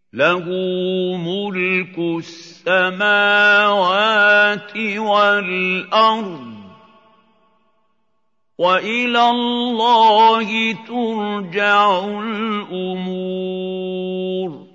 لَهُ مُلْكُ السَّمَاوَاتِ وَالْأَرْضِ ۚ وَإِلَى اللَّهِ تُرْجَعُ الْأُمُورُ